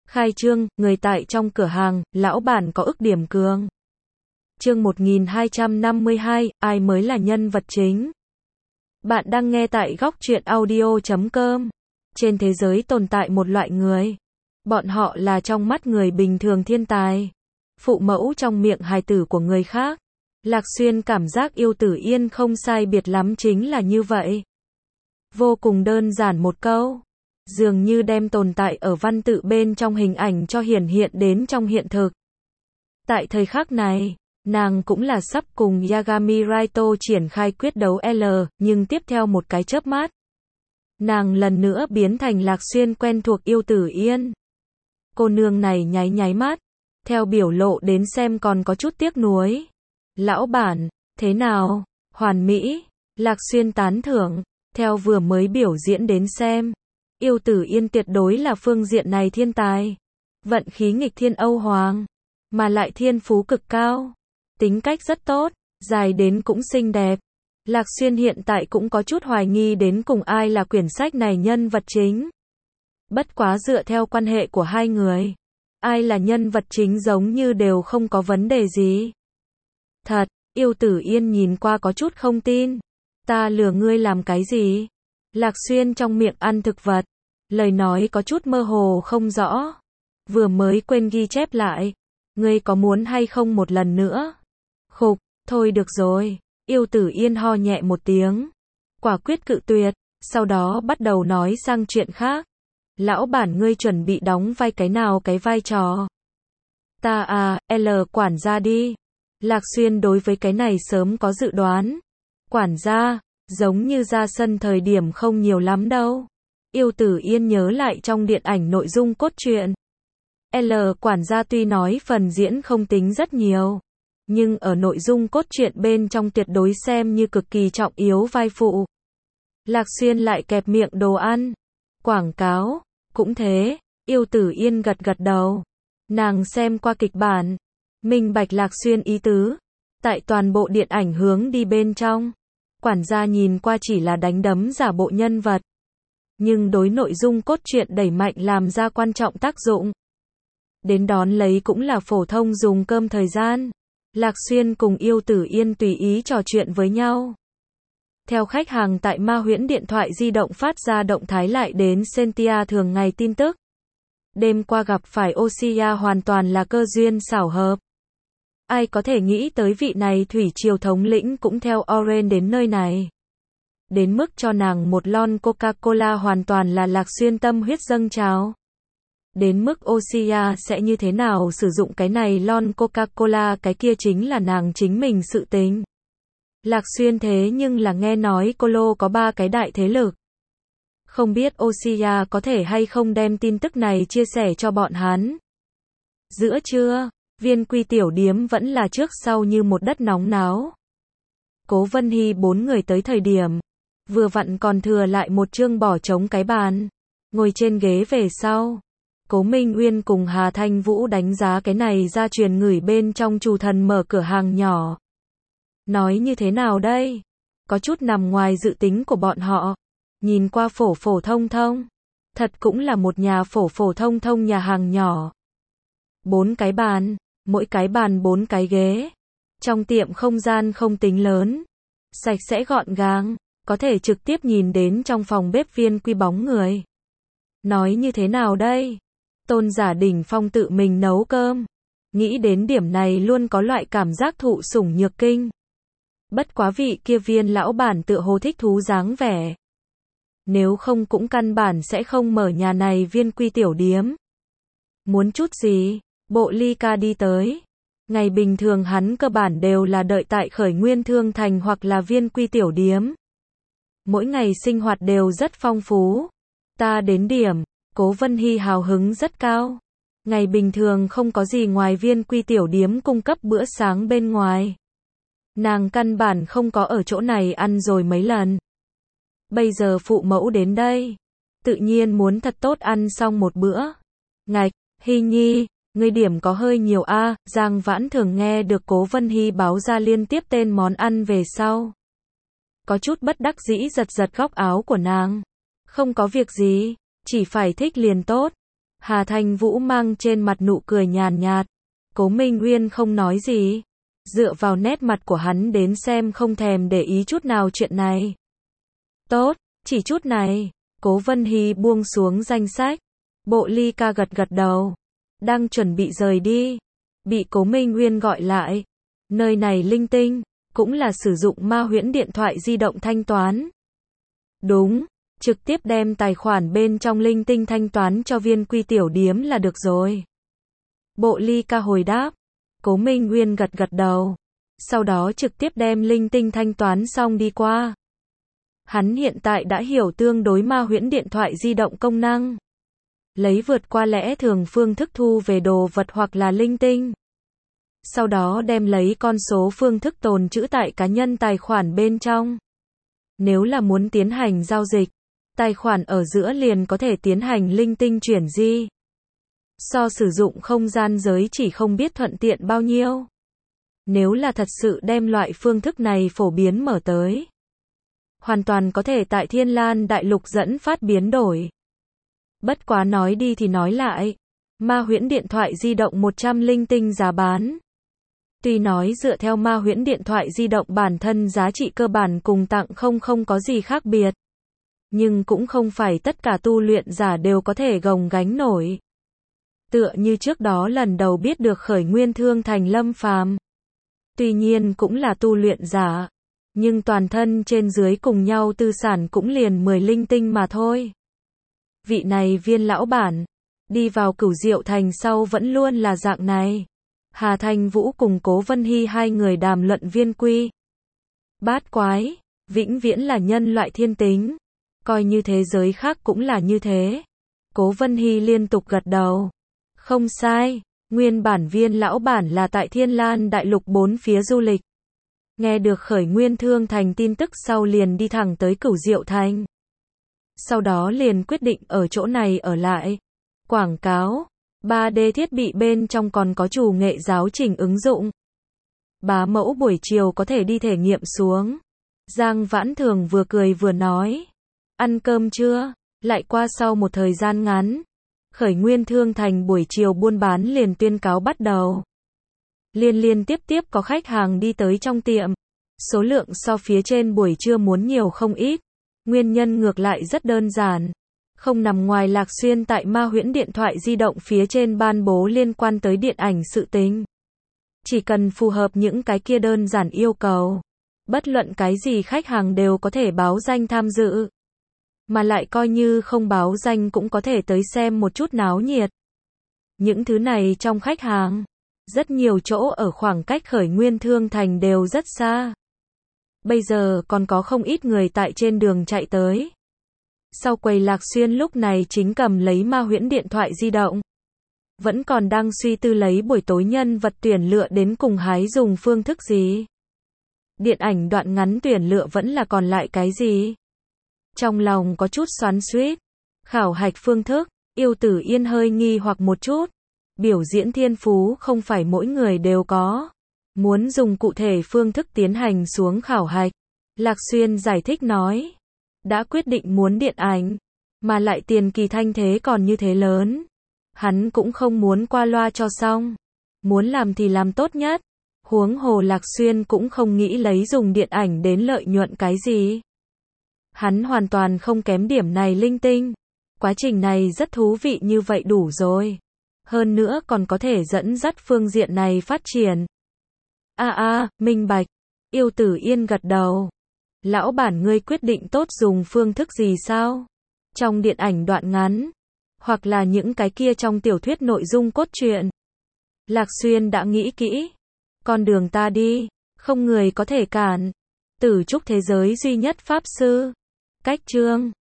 Khai trương, người tại trong cửa hàng, lão bản có ức điểm cường. Chương 1252, ai mới là nhân vật chính? Bạn đang nghe tại góc truyện audio.com. Trên thế giới tồn tại một loại người. Bọn họ là trong mắt người bình thường thiên tài. Phụ mẫu trong miệng hài tử của người khác. Lạc Xuyên cảm giác Yêu Tử Yên không sai biệt lắm chính là như vậy. Vô cùng đơn giản một câu. Dường như đem tồn tại ở văn tự bên trong hình ảnh cho hiển hiện đến trong hiện thực. Tại thời khắc này, nàng cũng là sắp cùng Yagami Raito triển khai quyết đấu L, nhưng tiếp theo một cái chớp mắt, nàng lần nữa biến thành Lạc Xuyên quen thuộc Yêu Tử Yên. Cô nương này nháy nháy mắt, theo biểu lộ đến xem còn có chút tiếc nuối. Lão bản, thế nào? Hoàn mỹ. Lạc Xuyên tán thưởng, theo vừa mới biểu diễn đến xem. Yêu Tử Yên tuyệt đối là phương diện này thiên tài. Vận khí nghịch thiên Âu Hoàng, mà lại thiên phú cực cao. Tính cách rất tốt, dài đến cũng xinh đẹp. Lạc Xuyên hiện tại cũng có chút hoài nghi đến cùng ai là quyển sách này nhân vật chính. Bất quá dựa theo quan hệ của hai người, ai là nhân vật chính giống như đều không có vấn đề gì. Thật, Yêu Tử Yên nhìn qua có chút không tin. Ta lừa ngươi làm cái gì? Lạc Xuyên trong miệng ăn thực vật, lời nói có chút mơ hồ không rõ. Vừa mới quên ghi chép lại. Ngươi có muốn hay không một lần nữa? Khục, thôi được rồi. Yêu Tử Yên ho nhẹ một tiếng, quả quyết cự tuyệt, sau đó bắt đầu nói sang chuyện khác. Lão bản ngươi chuẩn bị đóng vai cái nào cái vai trò? Ta à, L quản gia đi. Lạc Xuyên đối với cái này sớm có dự đoán. Quản gia, giống như ra sân thời điểm không nhiều lắm đâu. Yêu Tử Yên nhớ lại trong điện ảnh nội dung cốt truyện. L quản gia tuy nói phần diễn không tính rất nhiều, nhưng ở nội dung cốt truyện bên trong tuyệt đối xem như cực kỳ trọng yếu vai phụ. Lạc Xuyên lại kẹp miệng đồ ăn. Quảng cáo, cũng thế. Yêu Tử Yên gật gật đầu. Nàng xem qua kịch bản, minh bạch Lạc Xuyên ý tứ. Tại toàn bộ điện ảnh hướng đi bên trong, quản gia nhìn qua chỉ là đánh đấm giả bộ nhân vật, nhưng đối nội dung cốt truyện đẩy mạnh làm ra quan trọng tác dụng. Đến đón lấy cũng là phổ thông dùng cơm thời gian. Lạc Xuyên cùng Yêu Tử Yên tùy ý trò chuyện với nhau. Theo khách hàng tại Ma Huyễn điện thoại di động phát ra động thái lại đến Sentia thường ngày tin tức. Đêm qua gặp phải Oshia hoàn toàn là cơ duyên xảo hợp. Ai có thể nghĩ tới vị này thủy triều thống lĩnh cũng theo Oren đến nơi này. Đến mức cho nàng một lon Coca-Cola hoàn toàn là Lạc Xuyên tâm huyết dâng trào. Đến mức Oshia sẽ như thế nào sử dụng cái này lon Coca-Cola cái kia chính là nàng chính mình sự tính. Lạc Xuyên thế nhưng là nghe nói Colo có 3 cái đại thế lực. Không biết Oshia có thể hay không đem tin tức này chia sẻ cho bọn hắn. Giữa trưa, Viên Quy tiểu điếm vẫn là trước sau như một đất nóng náo. Cố Vân Hy 4 người tới thời điểm, vừa vặn còn thừa lại một chương bỏ trống cái bàn. Ngồi trên ghế về sau, Cố Minh Uyên cùng Hà Thanh Vũ đánh giá cái này ra truyền ngửi bên trong chủ thần mở cửa hàng nhỏ. Nói như thế nào đây? Có chút nằm ngoài dự tính của bọn họ. Nhìn qua phổ phổ thông thông. Thật cũng là một nhà phổ phổ thông thông nhà hàng nhỏ. 4 cái bàn, mỗi cái bàn 4 cái ghế. Trong tiệm không gian không tính lớn. Sạch sẽ gọn gàng, có thể trực tiếp nhìn đến trong phòng bếp Viên Quy bóng người. Nói như thế nào đây? Tôn Giả Đỉnh Phong tự mình nấu cơm. Nghĩ đến điểm này luôn có loại cảm giác thụ sủng nhược kinh. Bất quá vị kia Viên lão bản tựa hồ thích thú dáng vẻ. Nếu không cũng căn bản sẽ không mở nhà này Viên Quy tiểu điếm. Muốn chút gì? Bộ Ly Ca đi tới. Ngày bình thường hắn cơ bản đều là đợi tại Khởi Nguyên Thương Thành hoặc là Viên Quy tiểu điếm. Mỗi ngày sinh hoạt đều rất phong phú. Ta đến điểm. Cố Vân Hy hào hứng rất cao. Ngày bình thường không có gì ngoài Viên Quy tiểu điếm cung cấp bữa sáng bên ngoài. Nàng căn bản không có ở chỗ này ăn rồi mấy lần. Bây giờ phụ mẫu đến đây, tự nhiên muốn thật tốt ăn xong một bữa. Ngạch, Hy Nhi, ngươi điểm có hơi nhiều a. Giang Vãn Thường nghe được Cố Vân Hy báo ra liên tiếp tên món ăn về sau, có chút bất đắc dĩ giật giật góc áo của nàng. Không có việc gì, chỉ phải thích liền tốt. Hà Thanh Vũ mang trên mặt nụ cười nhàn nhạt. Cố Minh Uyên không nói gì. Dựa vào nét mặt của hắn đến xem không thèm để ý chút nào chuyện này. Tốt, chỉ chút này. Cố Vân Hy buông xuống danh sách. Bộ Ly Ca gật gật đầu. Đang chuẩn bị rời đi. Bị Cố Minh Uyên gọi lại. Nơi này linh tinh. Cũng là sử dụng ma huyễn điện thoại di động thanh toán. Đúng. Trực tiếp đem tài khoản bên trong linh tinh thanh toán cho Viên Quy tiểu điếm là được rồi. Bộ Ly Ca hồi đáp. Cố Minh Uyên gật gật đầu. Sau đó trực tiếp đem linh tinh thanh toán xong đi qua. Hắn hiện tại đã hiểu tương đối ma huyễn điện thoại di động công năng. Lấy vượt qua lẽ thường phương thức thu về đồ vật hoặc là linh tinh. Sau đó đem lấy con số phương thức tồn trữ tại cá nhân tài khoản bên trong. Nếu là muốn tiến hành giao dịch, tài khoản ở giữa liền có thể tiến hành linh tinh chuyển di. So sử dụng không gian giới chỉ không biết thuận tiện bao nhiêu. Nếu là thật sự đem loại phương thức này phổ biến mở tới, hoàn toàn có thể tại Thiên Lan Đại Lục dẫn phát biến đổi. Bất quá nói đi thì nói lại, ma huyễn điện thoại di động 100 linh tinh giá bán. Tuy nói dựa theo ma huyễn điện thoại di động bản thân giá trị cơ bản cùng tặng không có gì khác biệt. Nhưng cũng không phải tất cả tu luyện giả đều có thể gồng gánh nổi. Tựa như trước đó lần đầu biết được khởi nguyên thương thành Lâm Phàm. Tuy nhiên cũng là tu luyện giả. Nhưng toàn thân trên dưới cùng nhau tư sản cũng liền 10 linh tinh mà thôi. Vị này Viên lão bản, đi vào Cửu Diệu Thành sau vẫn luôn là dạng này. Hà Thanh Vũ cùng Cố Vân Hy hai người đàm luận Viên Quy. Bát quái, vĩnh viễn là nhân loại thiên tính. Coi như thế giới khác cũng là như thế. Cố Vân Hy liên tục gật đầu. Không sai, nguyên bản Viên lão bản là tại Thiên Lan Đại Lục bốn phía du lịch. Nghe được khởi nguyên thương thành tin tức sau liền đi thẳng tới Cửu Diệu Thành. Sau đó liền quyết định ở chỗ này ở lại. Quảng cáo, 3D thiết bị bên trong còn có chủ nghệ giáo trình ứng dụng. Bá mẫu buổi chiều có thể đi thể nghiệm xuống. Giang Vãn Thường vừa cười vừa nói. Ăn cơm chưa? Lại qua sau một thời gian ngắn. Khởi nguyên thương thành buổi chiều buôn bán liền tuyên cáo bắt đầu. Liên tiếp có khách hàng đi tới trong tiệm. Số lượng so phía trên buổi trưa muốn nhiều không ít. Nguyên nhân ngược lại rất đơn giản. Không nằm ngoài Lạc Xuyên tại ma huyễn điện thoại di động phía trên ban bố liên quan tới điện ảnh sự tình. Chỉ cần phù hợp những cái kia đơn giản yêu cầu. Bất luận cái gì khách hàng đều có thể báo danh tham dự. Mà lại coi như không báo danh cũng có thể tới xem một chút náo nhiệt. Những thứ này trong khách hàng. Rất nhiều chỗ ở khoảng cách khởi nguyên thương thành đều rất xa. Bây giờ còn có không ít người tại trên đường chạy tới. Sau quầy Lạc Xuyên lúc này chính cầm lấy ma huyễn điện thoại di động. Vẫn còn đang suy tư lấy buổi tối nhân vật tuyển lựa đến cùng hái dùng phương thức gì. Điện ảnh đoạn ngắn tuyển lựa vẫn là còn lại cái gì. Trong lòng có chút xoắn xuýt. Khảo hạch phương thức, Yêu Tử Yên hơi nghi hoặc một chút. Biểu diễn thiên phú không phải mỗi người đều có. Muốn dùng cụ thể phương thức tiến hành xuống khảo hạch. Lạc Xuyên giải thích nói. Đã quyết định muốn điện ảnh. Mà lại tiền kỳ thanh thế còn như thế lớn. Hắn cũng không muốn qua loa cho xong. Muốn làm thì làm tốt nhất. Huống hồ Lạc Xuyên cũng không nghĩ lấy dùng điện ảnh đến lợi nhuận cái gì. Hắn hoàn toàn không kém điểm này linh tinh. Quá trình này rất thú vị như vậy đủ rồi. Hơn nữa còn có thể dẫn dắt phương diện này phát triển. Minh bạch. Yêu Tử Yên gật đầu. Lão bản ngươi quyết định tốt dùng phương thức gì sao? Trong điện ảnh đoạn ngắn. Hoặc là những cái kia trong tiểu thuyết nội dung cốt truyện. Lạc Xuyên đã nghĩ kỹ. Con đường ta đi. Không người có thể cản. Tử trúc thế giới duy nhất pháp sư. Cách chương.